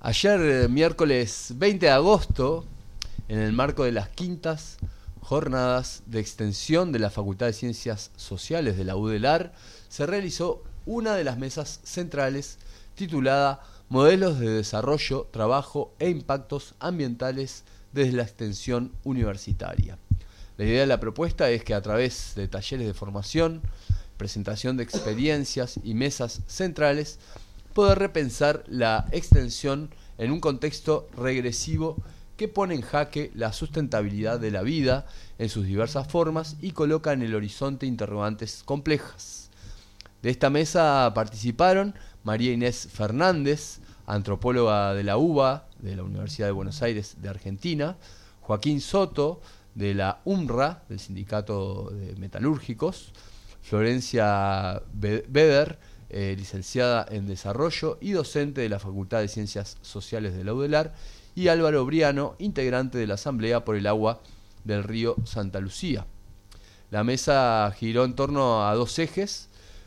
Ayer, miércoles 20 de agosto, en el marco de las quintas jornadas de extensión de la Facultad de Ciencias Sociales de la UDELAR, se realizó una de las mesas centrales titulada Modelos de Desarrollo, Trabajo e Impactos Ambientales desde la Extensión Universitaria. La idea de la propuesta es que a través de talleres de formación, presentación de experiencias y mesas centrales, poder repensar la extensión en un contexto regresivo que pone en jaque la sustentabilidad de la vida en sus diversas formas y coloca en el horizonte interrogantes complejas. De esta mesa participaron María Inés Fernández, antropóloga de la UBA, de la Universidad de Buenos Aires de Argentina, Joaquín Soto, de la UMRA, del Sindicato de Metalúrgicos, Florencia Beder, licenciada en Desarrollo y docente de la Facultad de Ciencias Sociales de la UDELAR, y Álvaro Briano, integrante de la Asamblea por el Agua del Río Santa Lucía. La mesa giró en torno a dos ejes,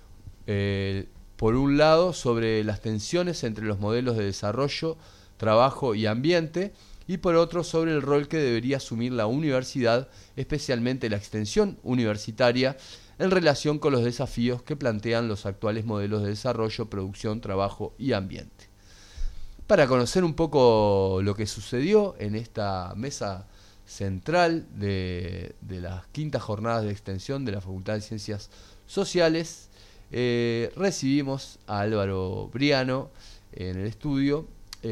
por un lado sobre las tensiones entre los modelos de desarrollo, trabajo y ambiente, y por otro sobre el rol que debería asumir la universidad, especialmente la extensión universitaria, en relación con los desafíos que plantean los actuales modelos de desarrollo, producción, trabajo y ambiente. Para conocer un poco lo que sucedió en esta mesa central de las quintas jornadas de extensión de la Facultad de Ciencias Sociales, recibimos a Álvaro Briano en el estudio,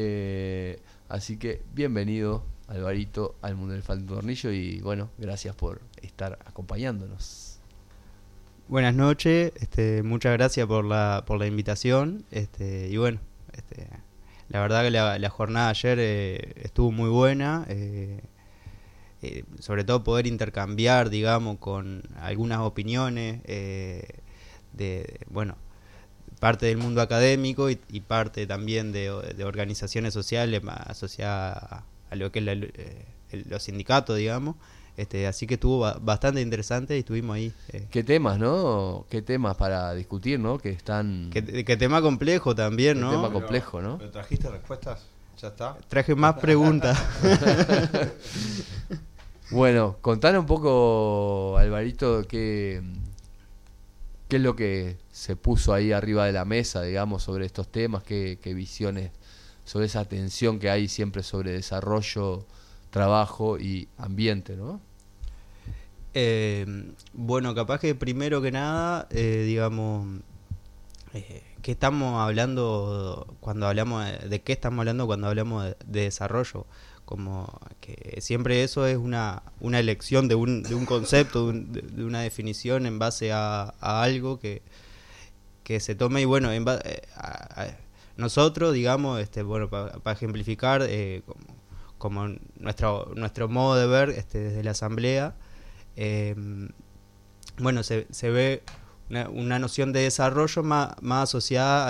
así que bienvenido, Alvarito, al Mundo del Falso Tornillo, y bueno, gracias por estar acompañándonos. Buenas noches, muchas gracias por la invitación, y bueno, la verdad que la jornada ayer estuvo muy buena, sobre todo poder intercambiar, digamos, con algunas opiniones bueno, parte del mundo académico y parte también de organizaciones sociales asociadas a lo que es los sindicatos, digamos. Así que estuvo bastante interesante y estuvimos ahí. ¿Qué temas, no? ¿Qué temas para discutir, no? Que están... ¿Qué tema complejo también, no? ¿Qué tema complejo, no? ¿Pero trajiste respuestas? ¿Ya está? Traje más preguntas. Bueno, contanos un poco, Alvarito, qué es lo que se puso ahí arriba de la mesa, digamos, sobre estos temas, qué visiones sobre esa tensión que hay siempre sobre desarrollo, trabajo y ambiente, ¿no? Bueno, capaz que primero que nada, digamos, ¿qué estamos hablando cuando hablamos de qué estamos hablando cuando hablamos de desarrollo? Como que siempre eso es una elección de un concepto, de una definición en base a algo que se tome, y bueno, nosotros, digamos, bueno, para ejemplificar, como nuestro modo de ver desde la asamblea, bueno, se ve una noción de desarrollo más asociada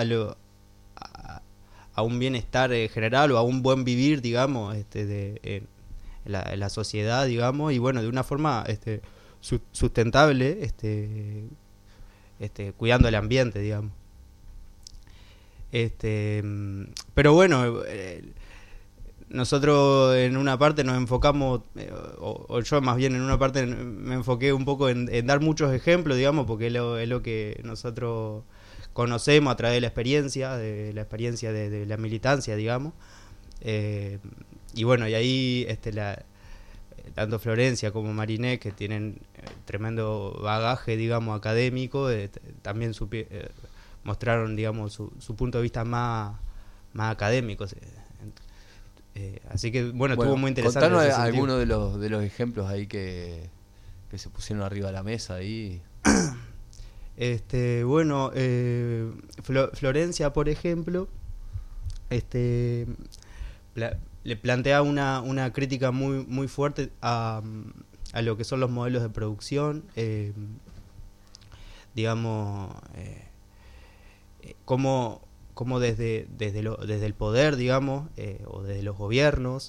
a un bienestar general o a un buen vivir, digamos, en la sociedad, digamos, y bueno, de una forma sustentable, cuidando el ambiente, digamos. Pero bueno, nosotros en una parte nos enfocamos, o yo más bien en una parte me enfoqué un poco en dar muchos ejemplos, digamos, porque es lo que nosotros conocemos a través de la experiencia de la militancia, digamos. Y bueno, y ahí tanto Florencia como Mariné, que tienen tremendo bagaje, digamos, académico, también mostraron, digamos, su punto de vista más académico. Así que bueno, estuvo muy interesante. Contanos algunos de los ejemplos ahí que se pusieron arriba de la mesa ahí. Bueno, Florencia, por ejemplo, le plantea una crítica muy fuerte a lo que son los modelos de producción, digamos, como desde el poder, digamos, o desde los gobiernos,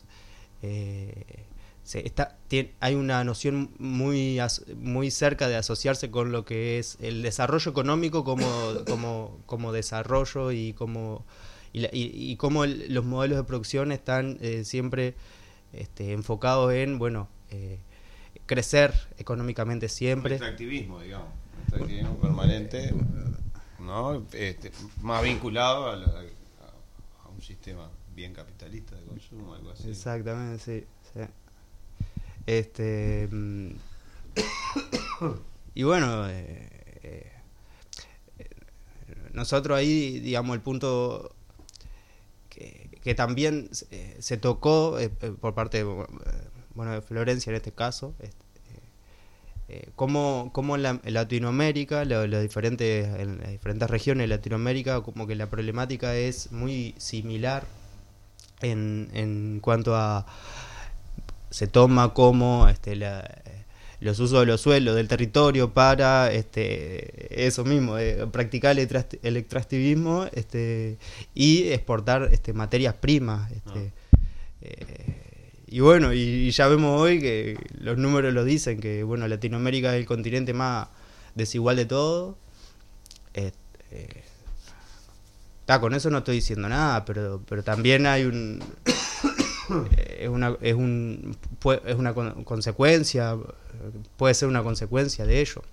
hay una noción muy cerca de asociarse con lo que es el desarrollo económico como desarrollo y y cómo los modelos de producción están siempre enfocados en, bueno, crecer económicamente siempre. Extractivismo, digamos. Extractivismo permanente, ¿no? Más vinculado a un sistema bien capitalista de consumo, algo así. Exactamente, sí. Y bueno, nosotros ahí, digamos, el punto que también se tocó por parte de, bueno, de Florencia en este caso, cómo en Latinoamérica, en las diferentes regiones de Latinoamérica, como que la problemática es muy similar en cuanto a se toma como los usos de los suelos del territorio para eso mismo, practicar el extractivismo y exportar materias primas. Y bueno, y ya vemos hoy que los números lo dicen, que bueno, Latinoamérica es el continente más desigual de todo. Con eso no estoy diciendo nada, pero también hay es una consecuencia, puede ser una consecuencia de ello.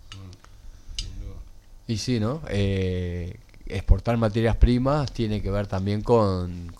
Y sí, ¿no? Exportar materias primas tiene que ver también con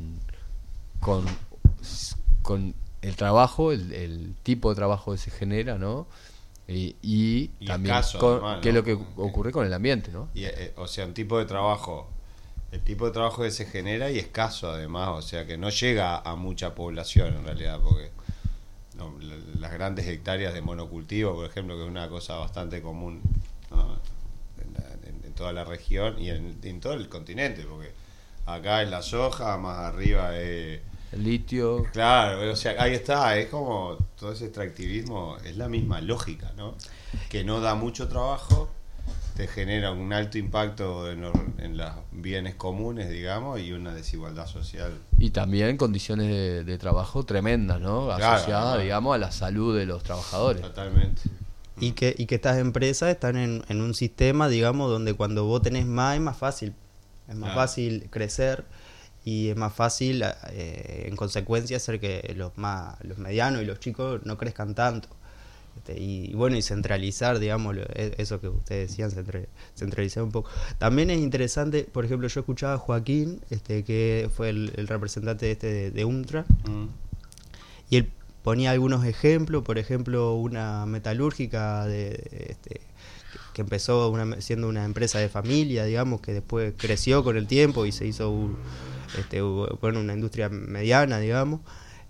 el trabajo, el tipo de trabajo que se genera, ¿no? Y también además, qué es ¿no? lo que ocurre con el ambiente, ¿no? Y, o sea, el tipo de trabajo que se genera y escaso además, o sea que no llega a mucha población en realidad, porque las grandes hectáreas de monocultivo, por ejemplo, que es una cosa bastante común, ¿no? en toda la región y en todo el continente, porque acá es la soja, más arriba es El litio. claro, o sea, ahí está, es como todo ese extractivismo, es la misma lógica, ¿no? Que no da mucho trabajo, te genera un alto impacto en los bienes comunes, digamos, y una desigualdad social. Y también condiciones de trabajo tremendas, ¿no? Claro, Asociadas, claro. digamos, a la salud de los trabajadores. Totalmente. Y que estas empresas están en un sistema, digamos, donde cuando vos tenés más es más fácil. Es más Claro. fácil crecer y es más fácil, en consecuencia, hacer que los medianos y los chicos no crezcan tanto. Y bueno, y centralizar, digamos, eso que ustedes decían, centralizar un poco. También es interesante, por ejemplo, yo escuchaba a Joaquín, que fue el representante de UNTRA, y él ponía algunos ejemplos, por ejemplo, una metalúrgica que empezó siendo una empresa de familia, digamos, que después creció con el tiempo y se hizo una industria mediana, digamos,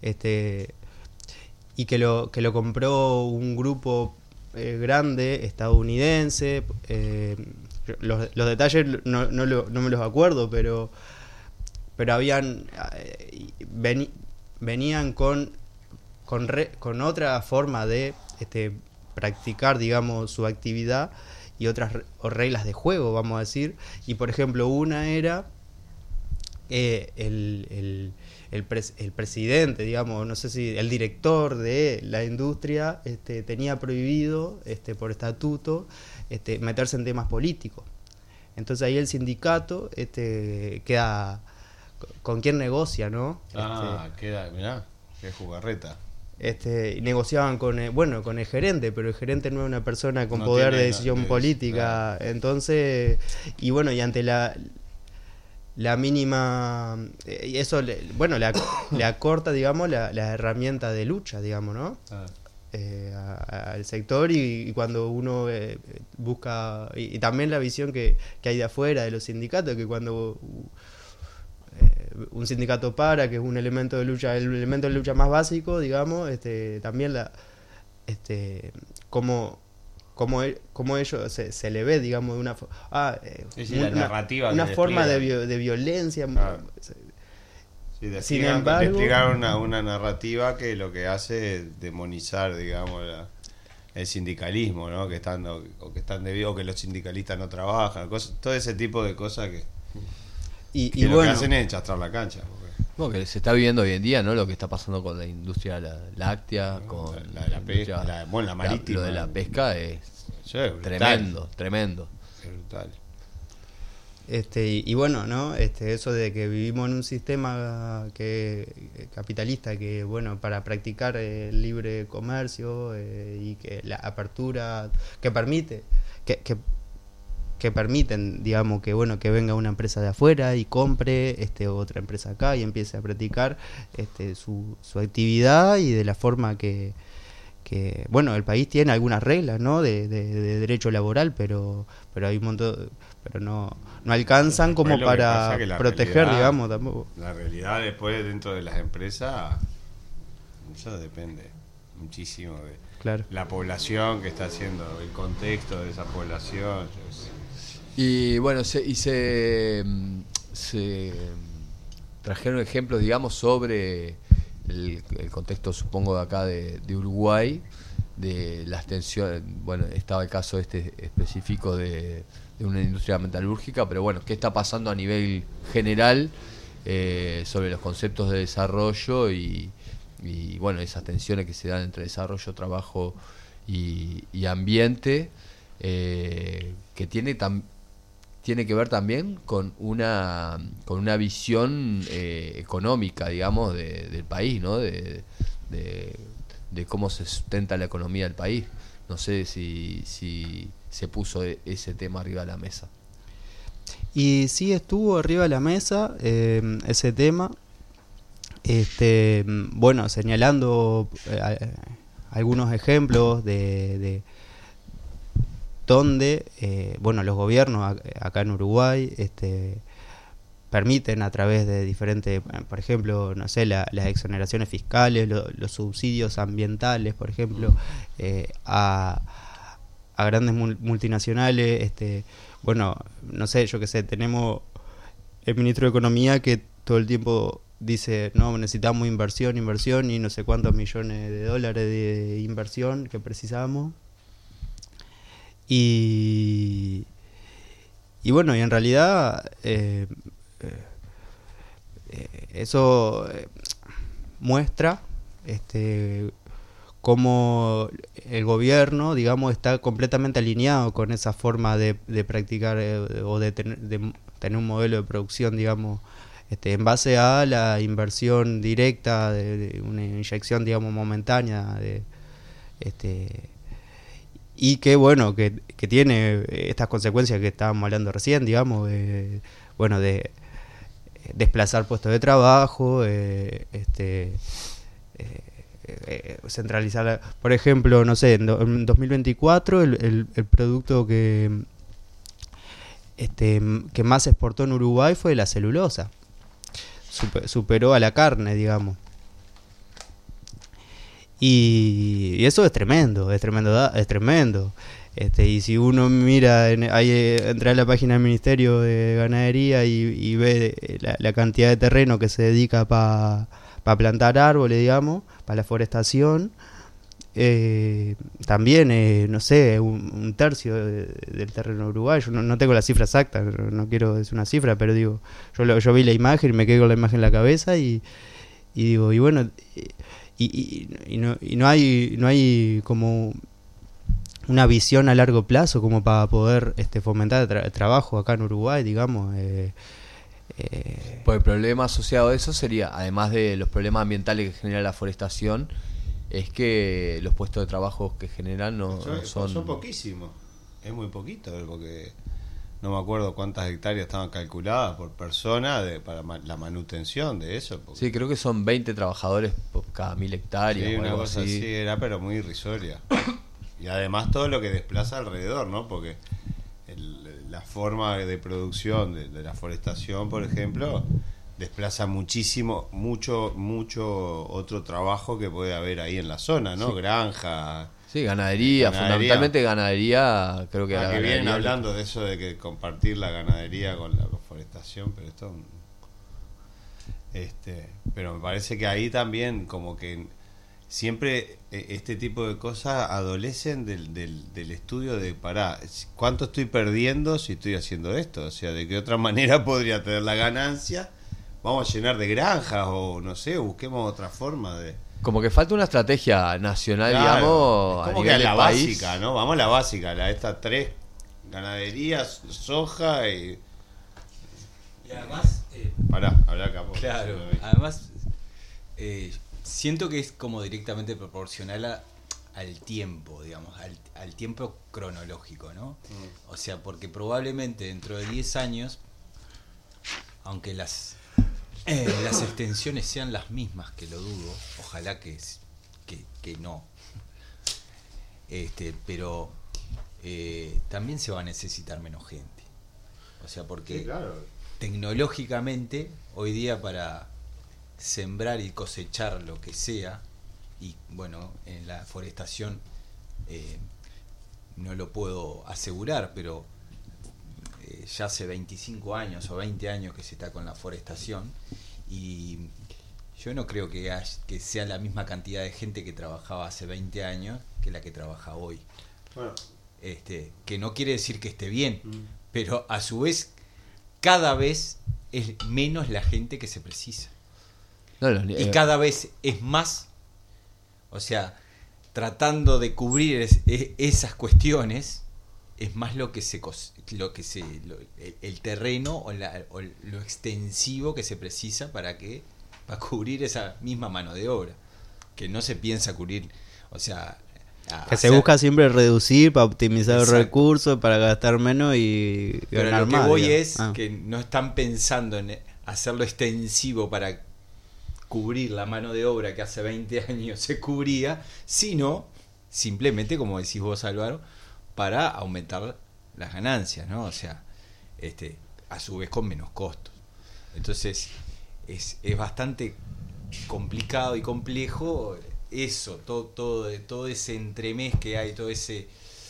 y que lo compró un grupo grande estadounidense. Los detalles no me los acuerdo, pero venían con otra forma de practicar, digamos, su actividad y otras reglas de juego, vamos a decir. Y por ejemplo, una era el presidente, digamos, no sé si el director de la industria tenía prohibido por estatuto meterse en temas políticos. Entonces ahí el sindicato queda con quién negocia, ¿no? Queda, mirá, qué jugarreta. Y negociaban con el gerente, pero el gerente no es una persona con No poder tiene, de decisión política. claro. Entonces, y bueno, y ante la mínima, y eso le acorta, digamos, la herramienta de lucha, digamos, ¿no? Al sector, y cuando uno busca, y también la visión que hay de afuera de los sindicatos, que cuando un sindicato que es un elemento de lucha, el elemento de lucha más básico, digamos, también como ellos se le ve, digamos, de una la narrativa una que forma despliegan. de violencia. Claro. Sí, Sin embargo, despliegar una narrativa que lo que hace es demonizar, digamos, el sindicalismo, ¿no? Que están debido, o que los sindicalistas no trabajan, todo ese tipo de cosas que lo bueno, que hacen es chastrar la cancha. Bueno, que se está viviendo hoy en día, ¿no? Lo que está pasando con la industria láctea, con la pesca, la marítima. lo de la pesca es Sí, es brutal. tremendo. Es brutal. Y bueno, ¿no? Eso de que vivimos en un sistema capitalista que, bueno, para practicar el libre comercio y que la apertura que permite, que permiten, digamos, que bueno, que venga una empresa de afuera y compre otra empresa acá y empiece a practicar su actividad y de la forma que bueno, el país tiene algunas reglas, ¿no? de derecho laboral, pero hay un montón, pero no alcanzan como para proteger, realidad, digamos, tampoco. La realidad después dentro de las empresas, eso depende muchísimo de claro. La población que está haciendo, el contexto de esa población. Y bueno, se trajeron ejemplos, digamos, sobre el contexto, supongo, de acá de Uruguay, de las tensiones. Bueno, estaba el caso específico de una industria metalúrgica, pero bueno, ¿qué está pasando a nivel general sobre los conceptos de desarrollo y bueno, esas tensiones que se dan entre desarrollo, trabajo y ambiente, que tiene que ver también con una visión económica, digamos, del país, ¿no? De cómo se sustenta la economía del país. No sé si se puso ese tema arriba de la mesa. Y sí estuvo arriba de la mesa ese tema, bueno, señalando algunos ejemplos de donde bueno, los gobiernos acá en Uruguay permiten a través de diferentes, por ejemplo, no sé, las exoneraciones fiscales, los subsidios ambientales, por ejemplo, a grandes multinacionales. Bueno, no sé, yo qué sé, tenemos el ministro de Economía que todo el tiempo dice, no, necesitamos inversión y no sé cuántos millones de dólares de inversión que precisamos. Y bueno, y en realidad eso muestra cómo el gobierno, digamos, está completamente alineado con esa forma de practicar o de tener un modelo de producción, digamos, en base a la inversión directa de una inyección, digamos, momentánea y que bueno, que tiene estas consecuencias que estábamos hablando recién, digamos, bueno, de desplazar puestos de trabajo, centralizar, por ejemplo, no sé, en 2024 el producto que más se exportó en Uruguay fue la celulosa, superó a la carne, digamos. Y eso es tremendo. Y si uno mira, entra a la página del Ministerio de Ganadería y ve la cantidad de terreno que se dedica para plantar árboles, digamos, para la forestación, también, no sé, un tercio del terreno uruguayo. No tengo la cifra exacta, no quiero decir una cifra, pero digo, yo vi la imagen y me quedé con la imagen en la cabeza y digo, y bueno... Y no hay como una visión a largo plazo como para poder fomentar el trabajo acá en Uruguay, digamos. Pues el problema asociado a eso sería, además de los problemas ambientales que genera la forestación, es que los puestos de trabajo que generan no son poquísimos. Es muy poquito, porque no me acuerdo cuántas hectáreas estaban calculadas por persona para la manutención de eso. Sí, creo que son 20 trabajadores por cada 1000 hectáreas. Sí, o una algo cosa así era, pero muy irrisoria. Y además todo lo que desplaza alrededor, ¿no? Porque la forma de producción de la forestación, por ejemplo, desplaza mucho otro trabajo que puede haber ahí en la zona, ¿no? Sí. Granja... Sí, ganadería, fundamentalmente ganadería, creo que que vienen hablando de eso de que compartir la ganadería con la forestación, pero esto pero me parece que ahí también como que siempre este tipo de cosas adolecen del estudio de ¿cuánto estoy perdiendo si estoy haciendo esto? O sea, ¿de qué otra manera podría tener la ganancia? Vamos a llenar de granjas o no sé, busquemos otra forma de... Como que falta una estrategia nacional, claro, digamos, como a nivel que a la básica, ¿no? Vamos a la básica, estas 3 ganaderías, soja y Y además, Pará, habla acá. claro, además siento que es como directamente proporcional al tiempo, digamos, al tiempo cronológico, ¿no? O sea, porque probablemente dentro de 10 años, aunque las extensiones sean las mismas, que lo dudo, ojalá que no, pero también se va a necesitar menos gente. O sea, porque Sí, claro. tecnológicamente, hoy día para sembrar y cosechar lo que sea, y bueno, en la forestación no lo puedo asegurar, pero ya hace 25 años o 20 años que se está con la forestación, y yo no creo que sea la misma cantidad de gente que trabajaba hace 20 años que la que trabaja hoy. Bueno. Que no quiere decir que esté bien, pero a su vez cada vez es menos la gente que se precisa. Y cada vez es más, o sea, tratando de cubrir esas cuestiones, es más el terreno o lo extensivo que se precisa para cubrir esa misma mano de obra, que no se piensa cubrir, o sea, que se busca siempre reducir para optimizar Exacto. el recurso, para gastar menos y pero ganar lo que más. voy digamos. es que no están pensando en hacerlo extensivo para cubrir la mano de obra que hace 20 años se cubría, sino simplemente, como decís vos, Álvaro, para aumentar las ganancias, ¿no? O sea, a su vez con menos costos. Entonces, es bastante complicado y complejo eso, todo ese entremés que hay, todo ese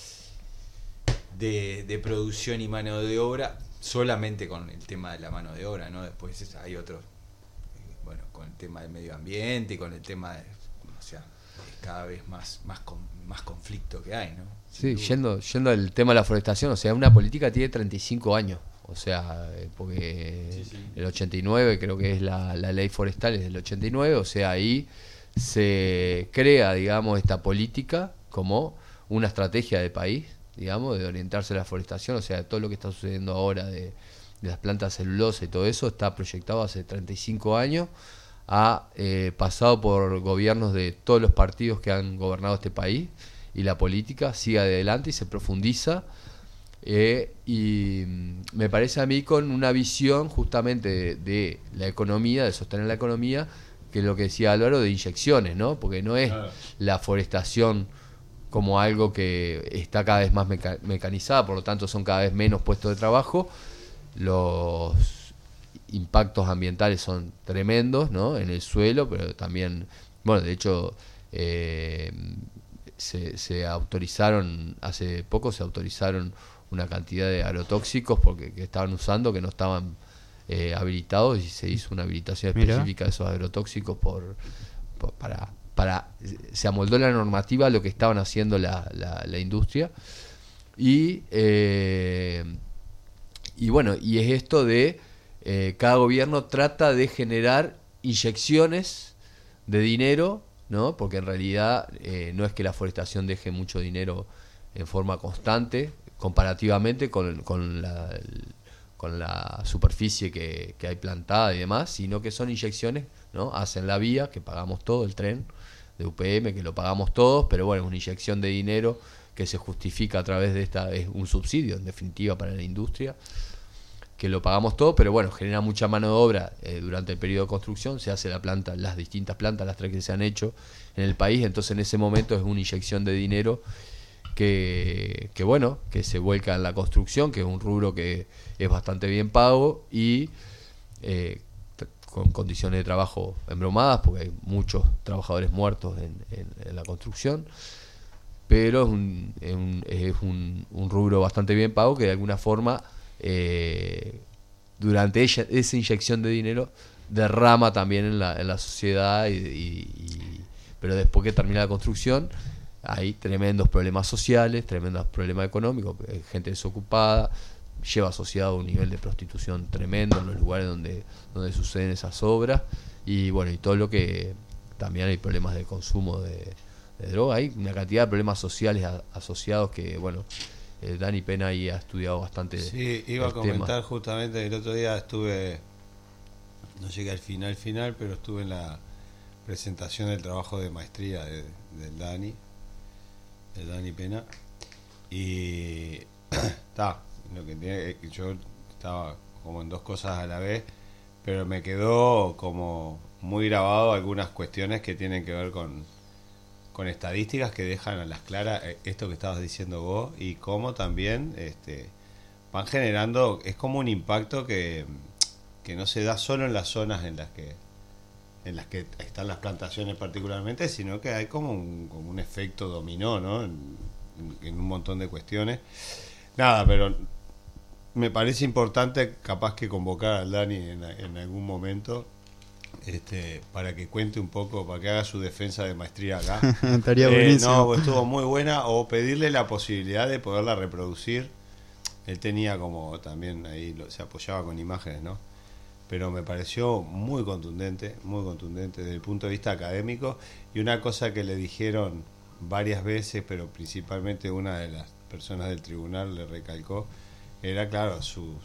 de producción y mano de obra, solamente con el tema de la mano de obra, ¿no? Después hay otros, bueno, con el tema del medio ambiente y con el tema de, o sea, es cada vez más conflicto que hay, ¿no? Sí, yendo al tema de la forestación, o sea, una política tiene 35 años, o sea, porque el 89 creo que es la ley forestal, es del 89, o sea, ahí se crea, digamos, esta política como una estrategia de país, digamos, de orientarse a la forestación, o sea, todo lo que está sucediendo ahora de las plantas celulosa y todo eso está proyectado hace 35 años, ha pasado por gobiernos de todos los partidos que han gobernado este país, y la política sigue adelante y se profundiza, y me parece a mí con una visión justamente de la economía, de sostener la economía, que es lo que decía Álvaro, de inyecciones, ¿no? Porque no es la forestación como algo que está cada vez más mecanizada, por lo tanto son cada vez menos puestos de trabajo, los impactos ambientales son tremendos, ¿no? En el suelo, pero también, bueno, de hecho se autorizaron, hace poco se autorizaron una cantidad de agrotóxicos que estaban usando, que no estaban habilitados, y se hizo una habilitación específica de esos agrotóxicos para se amoldó la normativa a lo que estaban haciendo la industria, y bueno, y es esto de cada gobierno trata de generar inyecciones de dinero, ¿no? Porque en realidad no es que la forestación deje mucho dinero en forma constante comparativamente con la superficie que hay plantada y demás, sino que son inyecciones, ¿no? Hacen la vía, que pagamos todo, el tren de UPM, que lo pagamos todos, pero bueno, es una inyección de dinero que se justifica a través de es un subsidio en definitiva para la industria, que lo pagamos todo, pero bueno, genera mucha mano de obra durante el periodo de construcción, se hace la planta, las distintas plantas, las 3 que se han hecho en el país, entonces en ese momento es una inyección de dinero que bueno, que se vuelca en la construcción, que es un rubro que es bastante bien pago y con condiciones de trabajo embromadas, porque hay muchos trabajadores muertos en la construcción, pero es un rubro bastante bien pago que de alguna forma durante esa inyección de dinero derrama también en la sociedad, pero después que termina la construcción hay tremendos problemas sociales, tremendos problemas económicos, gente desocupada, lleva asociado un nivel de prostitución tremendo en los lugares donde suceden esas obras, y bueno, y todo lo que también hay problemas de consumo de droga, hay una cantidad de problemas sociales asociados que bueno, Dani Pena ahí ha estudiado bastante. Sí, iba a el comentar tema. justamente, el otro día estuve, no llegué al final, pero estuve en la presentación del trabajo de maestría de Dani Pena, y lo que tiene, yo estaba como en dos cosas a la vez, pero me quedó como muy grabado algunas cuestiones que tienen que ver con estadísticas que dejan a las claras esto que estabas diciendo vos, y cómo también van generando, es como un impacto que no se da solo en las zonas en las que están las plantaciones particularmente, sino que hay como un efecto dominó, ¿no? En un montón de cuestiones. Nada, pero me parece importante capaz que convocar al Dani en algún momento, para que cuente un poco, para que haga su defensa de maestría acá. Estaría buenísimo. No, pues estuvo muy buena, o pedirle la posibilidad de poderla reproducir. Él tenía como también ahí, se apoyaba con imágenes, ¿no? Pero me pareció muy contundente desde el punto de vista académico, y una cosa que le dijeron varias veces, pero principalmente una de las personas del tribunal le recalcó, era claro,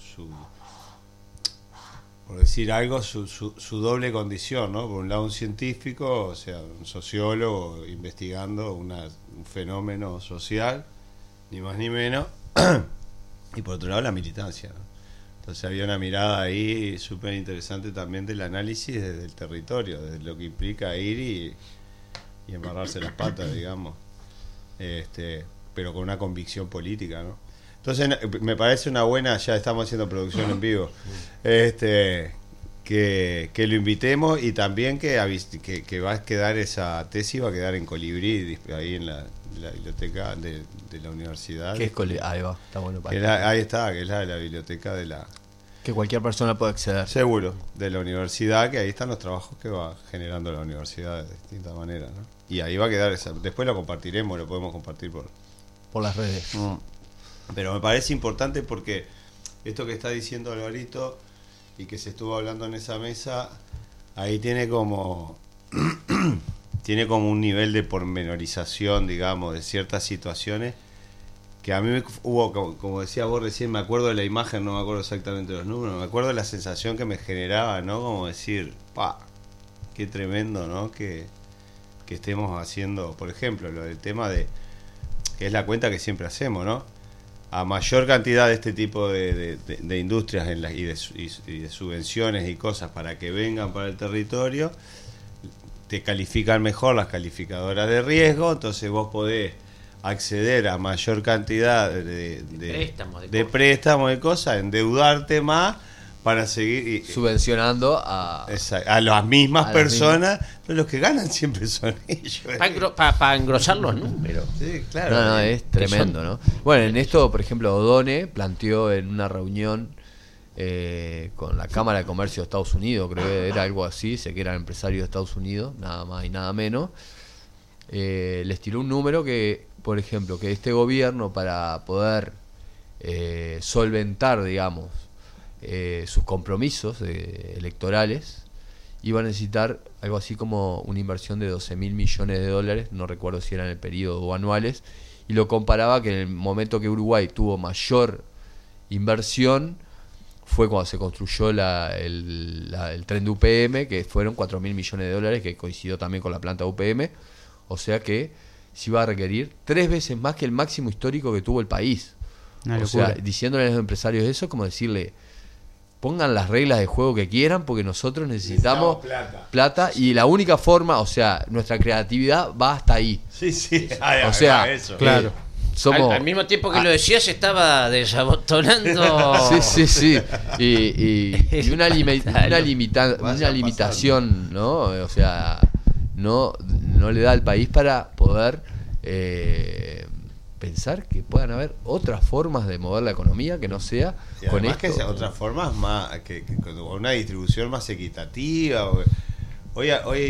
por decir algo, su doble condición, ¿no? Por un lado un científico, o sea, un sociólogo investigando un fenómeno social, ni más ni menos, y por otro lado la militancia, ¿no? Entonces había una mirada ahí súper interesante también del análisis desde el territorio, desde lo que implica ir y embarrarse las patas, digamos, pero con una convicción política, ¿no? Entonces me parece una buena, ya estamos haciendo producción en vivo, que lo invitemos, y también que va a quedar esa tesis, va a quedar en Colibrí, ahí en la biblioteca de la universidad. ¿Qué es ahí va, está bueno Ahí está, que es la de la biblioteca que cualquier persona puede acceder. seguro, de la universidad, que ahí están los trabajos que va generando la universidad de distintas maneras, ¿no? Y ahí va a quedar después lo compartiremos, lo podemos compartir Por las redes. Pero me parece importante porque esto que está diciendo Alvarito y que se estuvo hablando en esa mesa, ahí tiene como un nivel de pormenorización, digamos, de ciertas situaciones que a mí hubo, como decía vos recién, me acuerdo de la imagen, no me acuerdo exactamente de los números, me acuerdo de la sensación que me generaba, ¿no? Como decir, qué tremendo, ¿no? Que estemos haciendo, por ejemplo, lo del tema que es la cuenta que siempre hacemos, ¿no? A mayor cantidad de este tipo de industrias y de subvenciones y cosas para que vengan para el territorio, te califican mejor las calificadoras de riesgo, entonces vos podés acceder a mayor cantidad de préstamos, de cosas, endeudarte más para seguir subvencionando a las mismas personas, pero los que ganan siempre son ellos. Para engrosar los números. Sí, claro. No, es tremendo, ¿no? Bueno, en esto, por ejemplo, Odone planteó en una reunión con la Cámara de Comercio de Estados Unidos, creo que era algo así, sé que eran empresarios de Estados Unidos, nada más y nada menos, les tiró un número que, por ejemplo, que este gobierno, para poder solventar, digamos, sus compromisos electorales, iba a necesitar algo así como una inversión de 12.000 millones de dólares, no recuerdo si eran en el periodo o anuales, y lo comparaba que en el momento que Uruguay tuvo mayor inversión fue cuando se construyó el tren de UPM, que fueron 4.000 millones de dólares, que coincidió también con la planta UPM, o sea que se iba a requerir 3 veces más que el máximo histórico que tuvo el país. O sea, diciéndole a los empresarios eso, como decirle, pongan las reglas de juego que quieran, porque nosotros necesitamos plata, y la única forma, o sea, nuestra creatividad va hasta ahí. Sí. O sea, eso. Claro. Somos, al mismo tiempo que lo decía, se estaba desabotonando. Sí. Y una limitación, ¿no? O sea, no le da al país para poder pensar que puedan haber otras formas de mover la economía que no sea con esto. Que sea otras formas más, que con una distribución más equitativa. Hoy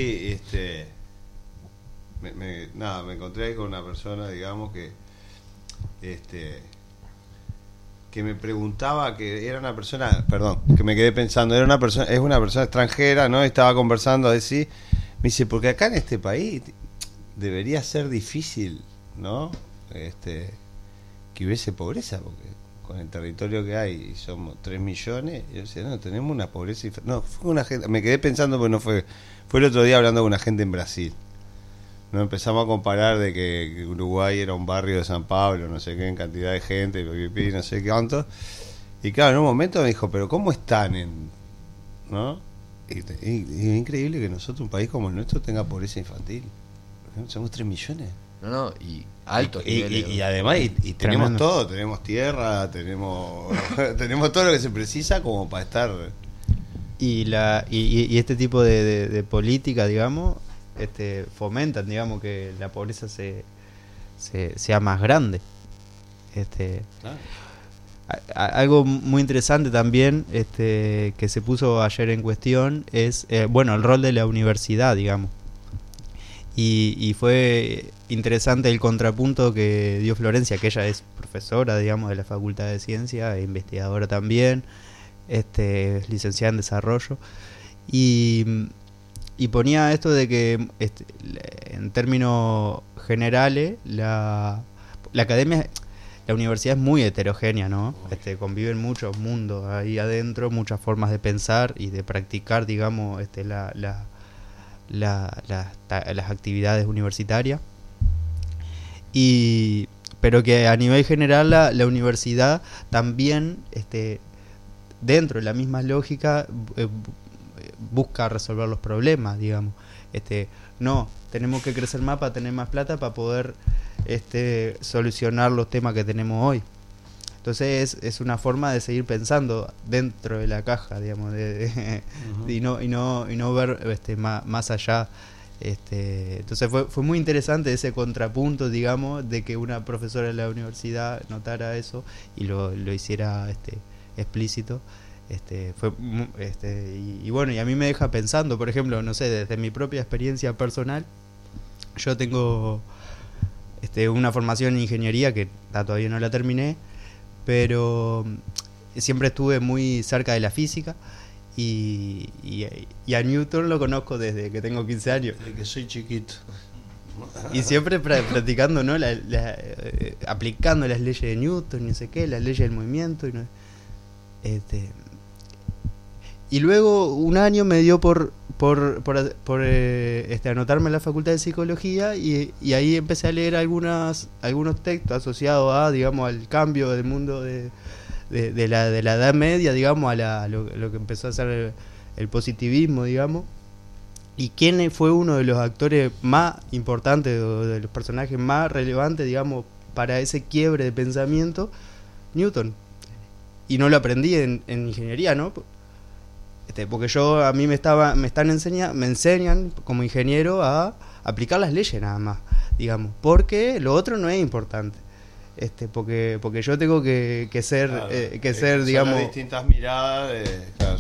me encontré ahí con una persona, digamos, que me preguntaba, que era una persona, que me quedé pensando, es una persona extranjera, ¿no? Estaba conversando así, me dice, porque acá en este país debería ser difícil, ¿no? que hubiese pobreza, porque con el territorio que hay somos 3 millones, y yo decía, no, tenemos una pobreza no, fue una gente, me quedé pensando, porque no fue el otro día hablando con una gente en Brasil. Nos empezamos a comparar de que Uruguay era un barrio de San Pablo, no sé qué, en cantidad de gente, no sé qué cuánto. Y claro, en un momento me dijo, pero ¿cómo están ¿no? Y es increíble que nosotros, un país como el nuestro, tenga pobreza infantil. Somos 3 millones. No, y altos Y niveles. además, y tenemos Tremendo. todo, tenemos tierra, tenemos todo lo que se precisa como para estar. Y este tipo de política, digamos, fomentan, digamos, que la pobreza sea más grande. Claro. Algo muy interesante también, que se puso ayer en cuestión es, el rol de la universidad, digamos. Y fue interesante el contrapunto que dio Florencia, que ella es profesora, digamos, de la Facultad de Ciencia, e investigadora también, es licenciada en desarrollo, y ponía esto de que, en términos generales, la academia, la universidad es muy heterogénea, ¿no? Conviven muchos mundos ahí adentro, muchas formas de pensar y de practicar, digamos, las actividades universitarias, pero que a nivel general la universidad también, dentro de la misma lógica, busca resolver los problemas, digamos. No, tenemos que crecer más para tener más plata, para poder solucionar los temas que tenemos hoy. Entonces es una forma de seguir pensando dentro de la caja, digamos, y no ver más allá. Entonces fue muy interesante ese contrapunto, digamos, de que una profesora de la universidad notara eso y lo hiciera explícito. Y bueno, y a mí me deja pensando, por ejemplo, no sé, desde mi propia experiencia personal, yo tengo una formación en ingeniería que todavía no la terminé, pero siempre estuve muy cerca de la física y a Newton lo conozco desde que tengo 15 años. Desde que soy chiquito. Y siempre practicando, ¿no? Aplicando las leyes de Newton, no sé qué, las leyes del movimiento. Y luego un año me dio por anotarme en la Facultad de Psicología y ahí empecé a leer algunos textos asociados digamos, al cambio del mundo de la Edad Media, digamos, a lo que empezó a ser el positivismo, digamos. ¿Y quién fue uno de los actores más importantes, o de los personajes más relevantes, digamos, para ese quiebre de pensamiento? Newton. Y no lo aprendí en ingeniería, ¿no? Porque a mí me enseñan como ingeniero a aplicar las leyes nada más, digamos, porque lo otro no es importante. Porque yo tengo que ser, Claro, ser, digamos, las distintas miradas claro.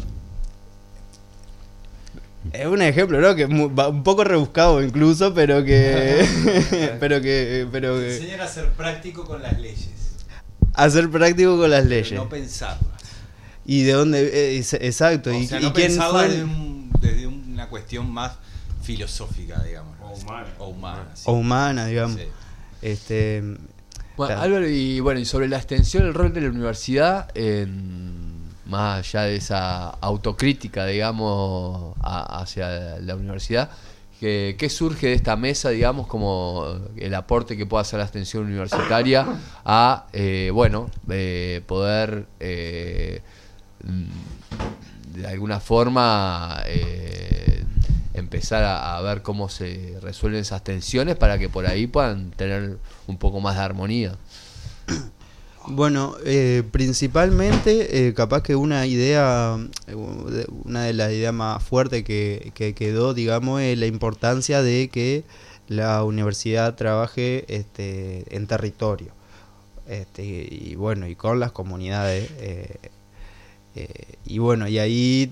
es un ejemplo, ¿no? Que un poco rebuscado incluso, pero que Enseñar a ser práctico con las leyes. hacer práctico con las leyes. Pero no pensarlas. Y de dónde exacto. O y sea, y no quién pensarlas fue desde una cuestión más filosófica, digamos. O humana. Sí. o humana, digamos. Sí. Bueno, Claro. Álvaro, y sobre la extensión del rol de la universidad, más allá de esa autocrítica, digamos, hacia la universidad, ¿qué surge de esta mesa, digamos, como el aporte que pueda hacer la extensión universitaria a, poder, de alguna forma, empezar a ver cómo se resuelven esas tensiones para que por ahí puedan tener un poco más de armonía? Bueno, principalmente, capaz que una de las ideas más fuertes que quedó, digamos, es la importancia de que la universidad trabaje en territorio, y bueno, y con las comunidades, y bueno, y ahí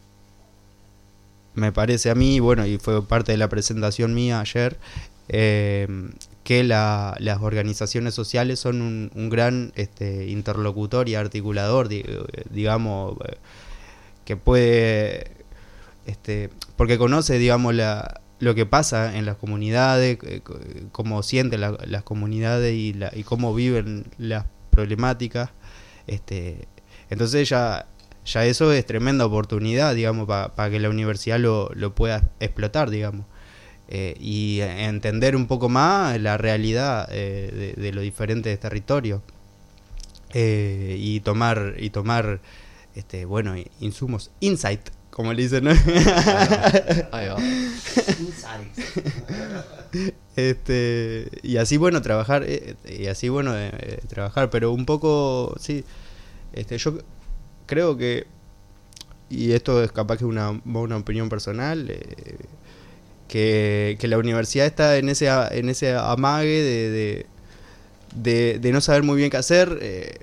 me parece a mí, bueno, y fue parte de la presentación mía ayer, que las organizaciones sociales son un gran interlocutor y articulador, digamos, que puede, porque conoce, digamos, lo que pasa en las comunidades, cómo sienten las comunidades y cómo viven las problemáticas. Entonces ya eso es tremenda oportunidad, digamos, para que la universidad lo pueda explotar, digamos. Y entender un poco más la realidad de los diferentes territorios. Y tomar bueno, insumos, insight, como le dicen, ¿no? Ahí va. Y así bueno trabajar, pero un poco sí, yo creo que, y esto es capaz que una opinión personal, que la universidad está en ese amague de no saber muy bien qué hacer.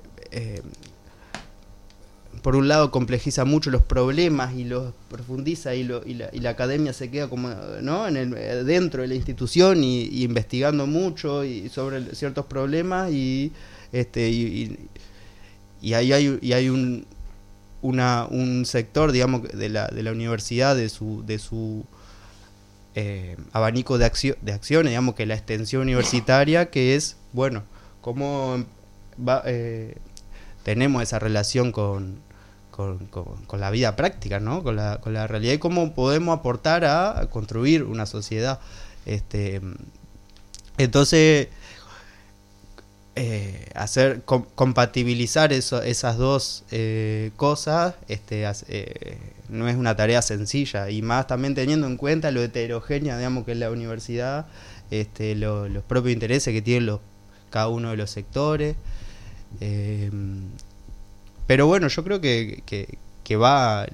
Por un lado complejiza mucho los problemas y los profundiza, y la academia se queda como, ¿no?, dentro de la institución y investigando mucho y sobre ciertos problemas, y ahí hay un sector, digamos, de la universidad, de su abanico de acciones, digamos, que la extensión universitaria, que es, bueno, cómo tenemos esa relación con la vida práctica, ¿no? Con la realidad, y cómo podemos aportar a construir una sociedad. Entonces, compatibilizar esas dos cosas no es una tarea sencilla, y más también teniendo en cuenta lo heterogénea, digamos, que es la universidad, los propios intereses que tienen cada uno de los sectores. Pero bueno, yo creo que va,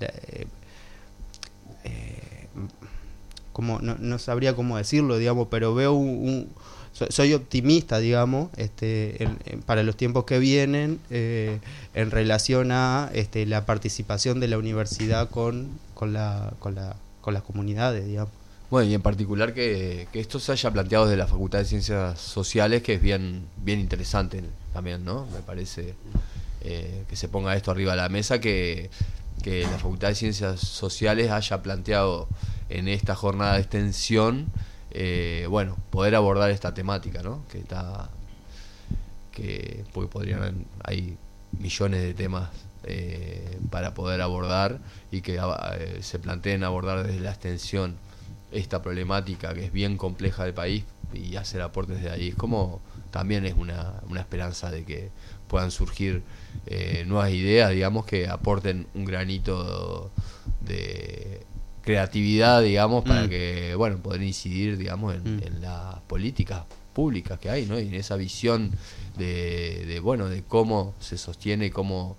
como no sabría cómo decirlo, digamos, pero veo soy optimista, digamos, para los tiempos que vienen, en relación a la participación de la universidad con las comunidades, digamos. Bueno, y en particular que esto se haya planteado desde la Facultad de Ciencias Sociales, que es bien interesante también, ¿no? Me parece que se ponga esto arriba de la mesa, que la Facultad de Ciencias Sociales haya planteado en esta jornada de extensión, bueno, poder abordar esta temática, ¿no? Porque hay millones de temas para poder abordar, y que se planteen abordar desde la extensión esta problemática que es bien compleja del país, y hacer aportes de ahí. Es como, también es una esperanza de que puedan surgir nuevas ideas, digamos, que aporten un granito de creatividad, digamos, para que, bueno, poder incidir, digamos, en las políticas públicas que hay, ¿no? Y en esa visión de cómo se sostiene y cómo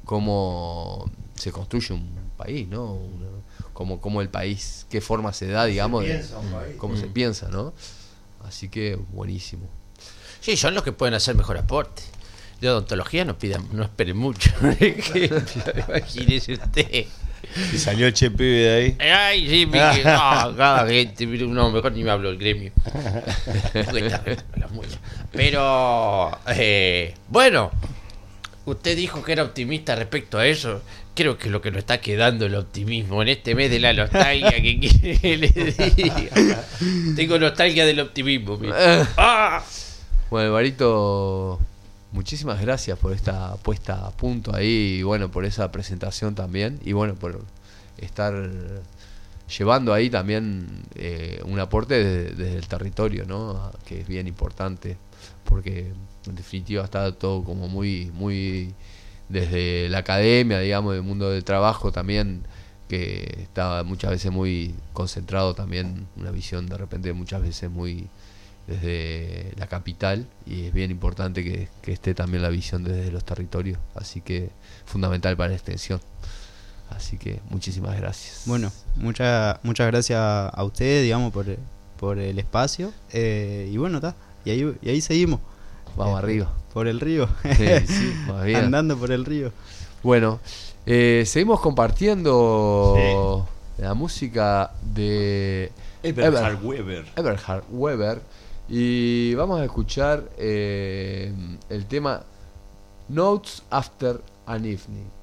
se construye un país, ¿no? Cómo el país, qué forma se da, digamos, cómo se piensa, ¿no? Así que buenísimo. Sí, son los que pueden hacer mejor aporte. De odontología no esperen mucho. Imagínese usted. Y salió el che pibe de ahí. Ay, sí, cada gente. No, mejor ni me hablo del gremio. Pero, bueno, usted dijo que era optimista respecto a eso. Creo que es lo que nos está quedando, el optimismo en este mes de la nostalgia. Que quiere que le diga. Tengo nostalgia del optimismo. Bueno, Barito, muchísimas gracias por esta puesta a punto ahí, y bueno, por esa presentación también, y bueno, por estar llevando ahí también un aporte desde el territorio, ¿no? Que es bien importante, porque en definitiva está todo como muy desde la academia, digamos, del mundo del trabajo también, que está muchas veces muy concentrado también, una visión de repente muchas veces muy desde la capital, y es bien importante que esté también la visión desde los territorios, así que fundamental para la extensión. Así que muchísimas gracias. Bueno, muchas gracias a ustedes, digamos, por el espacio, y bueno, y ahí seguimos. Vamos arriba. Por el río. Sí, más bien. Andando por el río. Bueno, seguimos compartiendo la música de Eberhard Weber. Y vamos a escuchar el tema Notes After an Evening.